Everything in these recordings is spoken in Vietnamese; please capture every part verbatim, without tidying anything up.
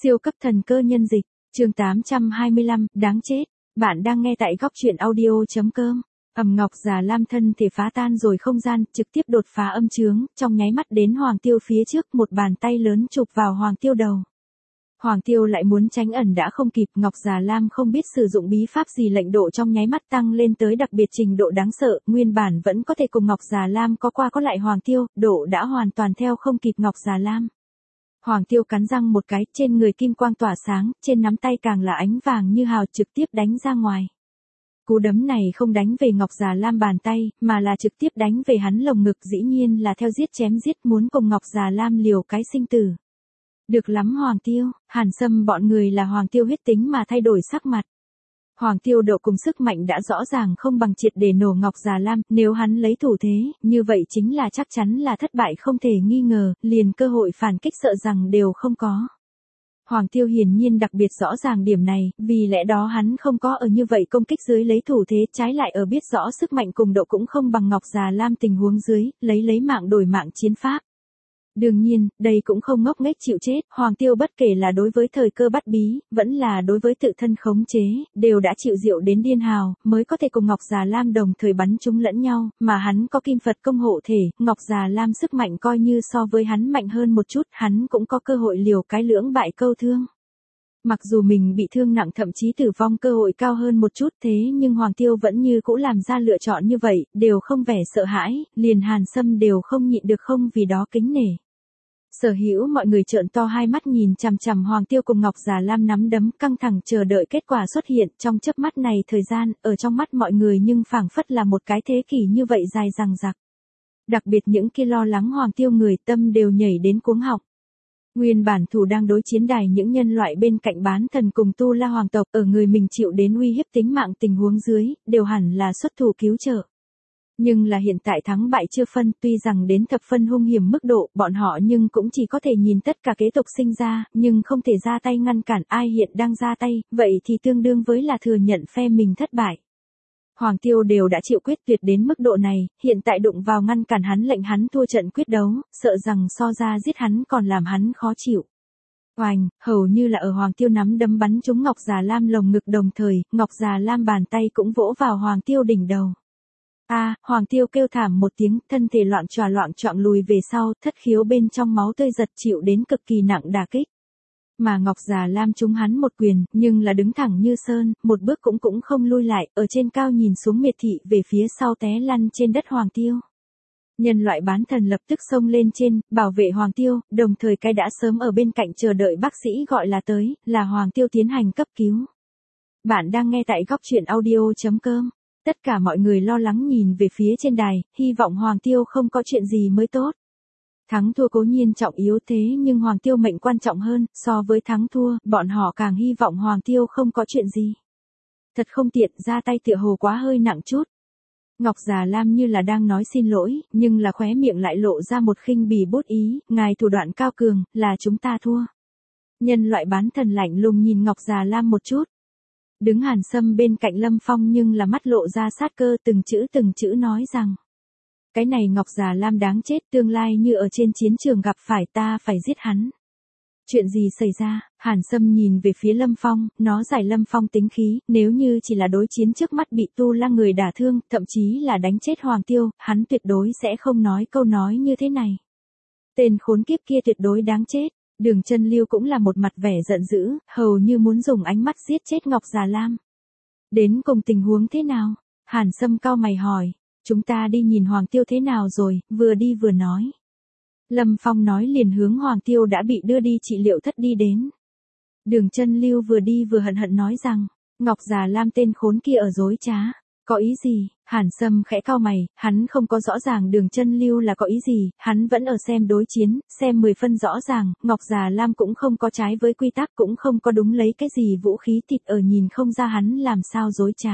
Siêu cấp thần cơ nhân dịch, chương tám trăm hai mươi lăm, đáng chết. Bạn đang nghe tại góc truyện audio.com. Ầm Ngọc Già Lam thân thể phá tan rồi không gian, trực tiếp đột phá âm chướng, trong nháy mắt đến Hoàng Tiêu phía trước, một bàn tay lớn chụp vào Hoàng Tiêu đầu. Hoàng Tiêu lại muốn tránh ẩn đã không kịp, Ngọc Già Lam không biết sử dụng bí pháp gì, lệnh độ trong nháy mắt tăng lên tới đặc biệt trình độ đáng sợ, nguyên bản vẫn có thể cùng Ngọc Già Lam có qua có lại Hoàng Tiêu, độ đã hoàn toàn theo không kịp Ngọc Già Lam. Hoàng Tiêu cắn răng một cái, trên người kim quang tỏa sáng, trên nắm tay càng là ánh vàng như hào, trực tiếp đánh ra ngoài. Cú đấm này không đánh về Ngọc Già Lam bàn tay, mà là trực tiếp đánh về hắn lồng ngực, dĩ nhiên là theo giết chém giết, muốn cùng Ngọc Già Lam liều cái sinh tử. Được lắm Hoàng Tiêu, Hàn Sâm bọn người là Hoàng Tiêu huyết tính mà thay đổi sắc mặt. Hoàng Tiêu độ cùng sức mạnh đã rõ ràng không bằng triệt để nổ Ngọc Già Lam, nếu hắn lấy thủ thế, như vậy chính là chắc chắn là thất bại không thể nghi ngờ, liền cơ hội phản kích sợ rằng đều không có. Hoàng Tiêu hiển nhiên đặc biệt rõ ràng điểm này, vì lẽ đó hắn không có ở như vậy công kích dưới lấy thủ thế, trái lại ở biết rõ sức mạnh cùng độ cũng không bằng Ngọc Già Lam tình huống dưới, lấy lấy mạng đổi mạng chiến pháp. Đương nhiên, đây cũng không ngốc nghếch chịu chết, Hoàng Tiêu bất kể là đối với thời cơ bắt bí, vẫn là đối với tự thân khống chế, đều đã chịu rượu đến điên hào, mới có thể cùng Ngọc Già Lam đồng thời bắn chúng lẫn nhau, mà hắn có kim Phật công hộ thể, Ngọc Già Lam sức mạnh coi như so với hắn mạnh hơn một chút, hắn cũng có cơ hội liều cái lưỡng bại câu thương. Mặc dù mình bị thương nặng thậm chí tử vong cơ hội cao hơn một chút, thế nhưng Hoàng Tiêu vẫn như cũ làm ra lựa chọn như vậy, đều không vẻ sợ hãi, liền Hàn Sâm đều không nhịn được không vì đó kính nể. Sở hữu mọi người trợn to hai mắt nhìn chằm chằm Hoàng Tiêu cùng Ngọc Già Lam nắm đấm, căng thẳng chờ đợi kết quả xuất hiện, trong chớp mắt này thời gian, ở trong mắt mọi người nhưng phảng phất là một cái thế kỷ như vậy dài dằng dặc. Đặc biệt những kia lo lắng Hoàng Tiêu người tâm đều nhảy đến cuống họng. Nguyên bản thủ đang đối chiến đài những nhân loại bên cạnh bán thần cùng Tu La hoàng tộc, ở người mình chịu đến uy hiếp tính mạng tình huống dưới, đều hẳn là xuất thủ cứu trợ. Nhưng là hiện tại thắng bại chưa phân, tuy rằng đến thập phân hung hiểm mức độ, bọn họ nhưng cũng chỉ có thể nhìn tất cả kế tục sinh ra, nhưng không thể ra tay ngăn cản ai hiện đang ra tay, vậy thì tương đương với là thừa nhận phe mình thất bại. Hoàng Tiêu đều đã chịu quyết tuyệt đến mức độ này, hiện tại đụng vào ngăn cản hắn lệnh hắn thua trận quyết đấu, sợ rằng so ra giết hắn còn làm hắn khó chịu. Oành, hầu như là ở Hoàng Tiêu nắm đấm bắn trúng Ngọc Già Lam lồng ngực, đồng thời, Ngọc Già Lam bàn tay cũng vỗ vào Hoàng Tiêu đỉnh đầu. A, à, Hoàng Tiêu kêu thảm một tiếng, thân thể loạn tròa loạn choạng lùi về sau, thất khiếu bên trong máu tươi giật chịu đến cực kỳ nặng đả kích. Mà Ngọc Già Lam trúng hắn một quyền, nhưng là đứng thẳng như sơn, một bước cũng cũng không lui lại, ở trên cao nhìn xuống miệt thị về phía sau té lăn trên đất Hoàng Tiêu. Nhân loại bán thần lập tức xông lên trên, bảo vệ Hoàng Tiêu, đồng thời cái đã sớm ở bên cạnh chờ đợi bác sĩ gọi là tới, là Hoàng Tiêu tiến hành cấp cứu. Bạn đang nghe tại góc truyện audio.com. Tất cả mọi người lo lắng nhìn về phía trên đài, hy vọng Hoàng Tiêu không có chuyện gì mới tốt. Thắng thua cố nhiên trọng yếu thế nhưng Hoàng Tiêu mệnh quan trọng hơn, so với thắng thua, bọn họ càng hy vọng Hoàng Tiêu không có chuyện gì. Thật không tiện, ra tay tựa hồ quá hơi nặng chút. Ngọc Già Lam như là đang nói xin lỗi, nhưng là khóe miệng lại lộ ra một khinh bỉ bút ý, ngài thủ đoạn cao cường, là chúng ta thua. Nhân loại bán thần lạnh lùng nhìn Ngọc Già Lam một chút. Đứng Hàn Sâm bên cạnh Lâm Phong nhưng là mắt lộ ra sát cơ, từng chữ từng chữ nói rằng. Cái này Ngọc Già Lam đáng chết, tương lai như ở trên chiến trường gặp phải ta phải giết hắn. Chuyện gì xảy ra? Hàn Sâm nhìn về phía Lâm Phong, nó giải Lâm Phong tính khí, nếu như chỉ là đối chiến trước mắt bị Tu La người đả thương, thậm chí là đánh chết Hoàng Tiêu, hắn tuyệt đối sẽ không nói câu nói như thế này. Tên khốn kiếp kia tuyệt đối đáng chết. Đường Chân Lưu cũng là một mặt vẻ giận dữ, hầu như muốn dùng ánh mắt giết chết Ngọc Già Lam. Đến cùng tình huống thế nào? Hàn Sâm cau mày hỏi, chúng ta đi nhìn Hoàng Tiêu thế nào rồi, vừa đi vừa nói. Lâm Phong nói liền hướng Hoàng Tiêu đã bị đưa đi trị liệu thất đi đến. Đường Chân Lưu vừa đi vừa hận hận nói rằng, Ngọc Già Lam tên khốn kia ở dối trá. Có ý gì? Hàn Sâm khẽ cau mày, hắn không có rõ ràng Đường Chân Lưu là có ý gì, hắn vẫn ở xem đối chiến, xem mười phân rõ ràng, Ngọc Già Lam cũng không có trái với quy tắc, cũng không có đúng lấy cái gì vũ khí thịt, ở nhìn không ra hắn làm sao dối trá.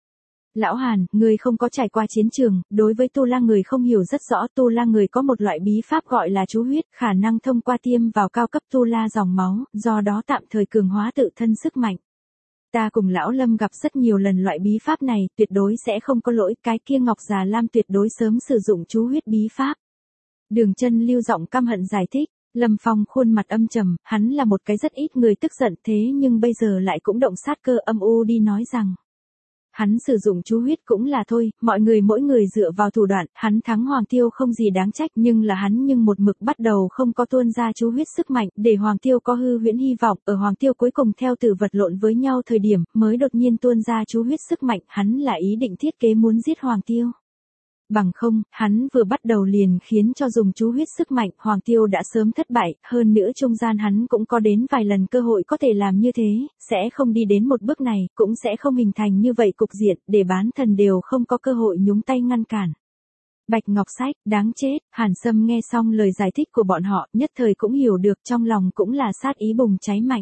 Lão Hàn, người không có trải qua chiến trường, đối với Tu La người không hiểu rất rõ, Tu La người có một loại bí pháp gọi là chú huyết, khả năng thông qua tiêm vào cao cấp Tu La dòng máu, do đó tạm thời cường hóa tự thân sức mạnh. Ta cùng lão Lâm gặp rất nhiều lần loại bí pháp này, tuyệt đối sẽ không có lỗi, cái kia Ngọc Già Lam tuyệt đối sớm sử dụng chú huyết bí pháp. Đường Chân Lưu giọng căm hận giải thích, Lâm Phong khuôn mặt âm trầm, hắn là một cái rất ít người tức giận thế nhưng bây giờ lại cũng động sát cơ âm u đi nói rằng. Hắn sử dụng chú huyết cũng là thôi, mọi người mỗi người dựa vào thủ đoạn, hắn thắng Hoàng Tiêu không gì đáng trách nhưng là hắn nhưng một mực bắt đầu không có tuôn ra chú huyết sức mạnh để Hoàng Tiêu có hư huyễn hy vọng, ở Hoàng Tiêu cuối cùng theo từ vật lộn với nhau thời điểm mới đột nhiên tuôn ra chú huyết sức mạnh, hắn là ý định thiết kế muốn giết Hoàng Tiêu. Bằng không, hắn vừa bắt đầu liền khiến cho dùng chú huyết sức mạnh, Hoàng Tiêu đã sớm thất bại, hơn nữa trung gian hắn cũng có đến vài lần cơ hội có thể làm như thế, sẽ không đi đến một bước này, cũng sẽ không hình thành như vậy cục diện, để bán thần đều không có cơ hội nhúng tay ngăn cản. Bạch Ngọc Sách, đáng chết, Hàn Sâm nghe xong lời giải thích của bọn họ, nhất thời cũng hiểu được trong lòng cũng là sát ý bùng cháy mạnh.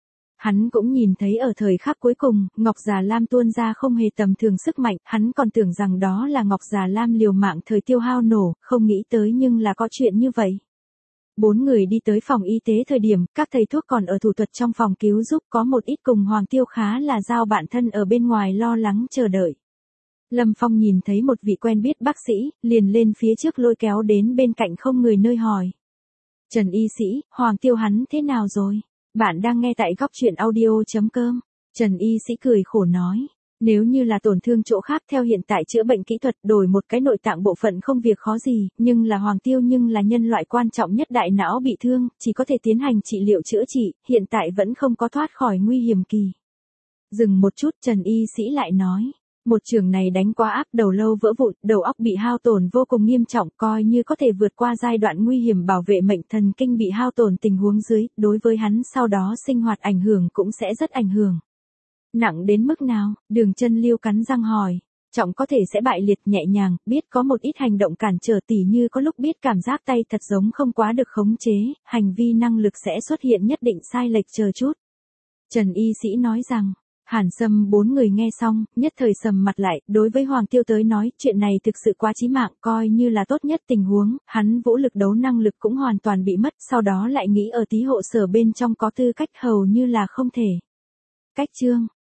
Hắn cũng nhìn thấy ở thời khắc cuối cùng, Ngọc Già Lam tuôn ra không hề tầm thường sức mạnh, hắn còn tưởng rằng đó là Ngọc Già Lam liều mạng thời tiêu hao nổ, không nghĩ tới nhưng là có chuyện như vậy. Bốn người đi tới phòng y tế thời điểm, các thầy thuốc còn ở thủ thuật trong phòng cứu giúp có một ít cùng Hoàng Tiêu khá là giao bạn thân ở bên ngoài lo lắng chờ đợi. Lâm Phong nhìn thấy một vị quen biết bác sĩ, liền lên phía trước lôi kéo đến bên cạnh không người nơi hỏi. Trần y sĩ, Hoàng Tiêu hắn thế nào rồi? Bạn đang nghe tại góc truyện audio chấm com. Trần y sĩ cười khổ nói. Nếu như là tổn thương chỗ khác theo hiện tại chữa bệnh kỹ thuật đổi một cái nội tạng bộ phận không việc khó gì, nhưng là Hoàng Tiêu nhưng là nhân loại quan trọng nhất đại não bị thương, chỉ có thể tiến hành trị liệu chữa trị, hiện tại vẫn không có thoát khỏi nguy hiểm kỳ. Dừng một chút Trần y sĩ lại nói. Một trường này đánh quá áp đầu lâu vỡ vụn, đầu óc bị hao tổn vô cùng nghiêm trọng, coi như có thể vượt qua giai đoạn nguy hiểm bảo vệ mệnh thần kinh bị hao tổn tình huống dưới, đối với hắn sau đó sinh hoạt ảnh hưởng cũng sẽ rất ảnh hưởng. Nặng đến mức nào? Đường Chân Liêu cắn răng hỏi. Trọng có thể sẽ bại liệt, nhẹ nhàng, biết có một ít hành động cản trở tỉ như có lúc biết cảm giác tay thật giống không quá được khống chế, hành vi năng lực sẽ xuất hiện nhất định sai lệch chờ chút. Trần y sĩ nói rằng. Hàn Sâm bốn người nghe xong, nhất thời sầm mặt lại, đối với Hoàng Tiêu tới nói, chuyện này thực sự quá chí mạng, coi như là tốt nhất tình huống, hắn vũ lực đấu năng lực cũng hoàn toàn bị mất, sau đó lại nghĩ ở tí hộ sở bên trong có tư cách hầu như là không thể. Cách chương,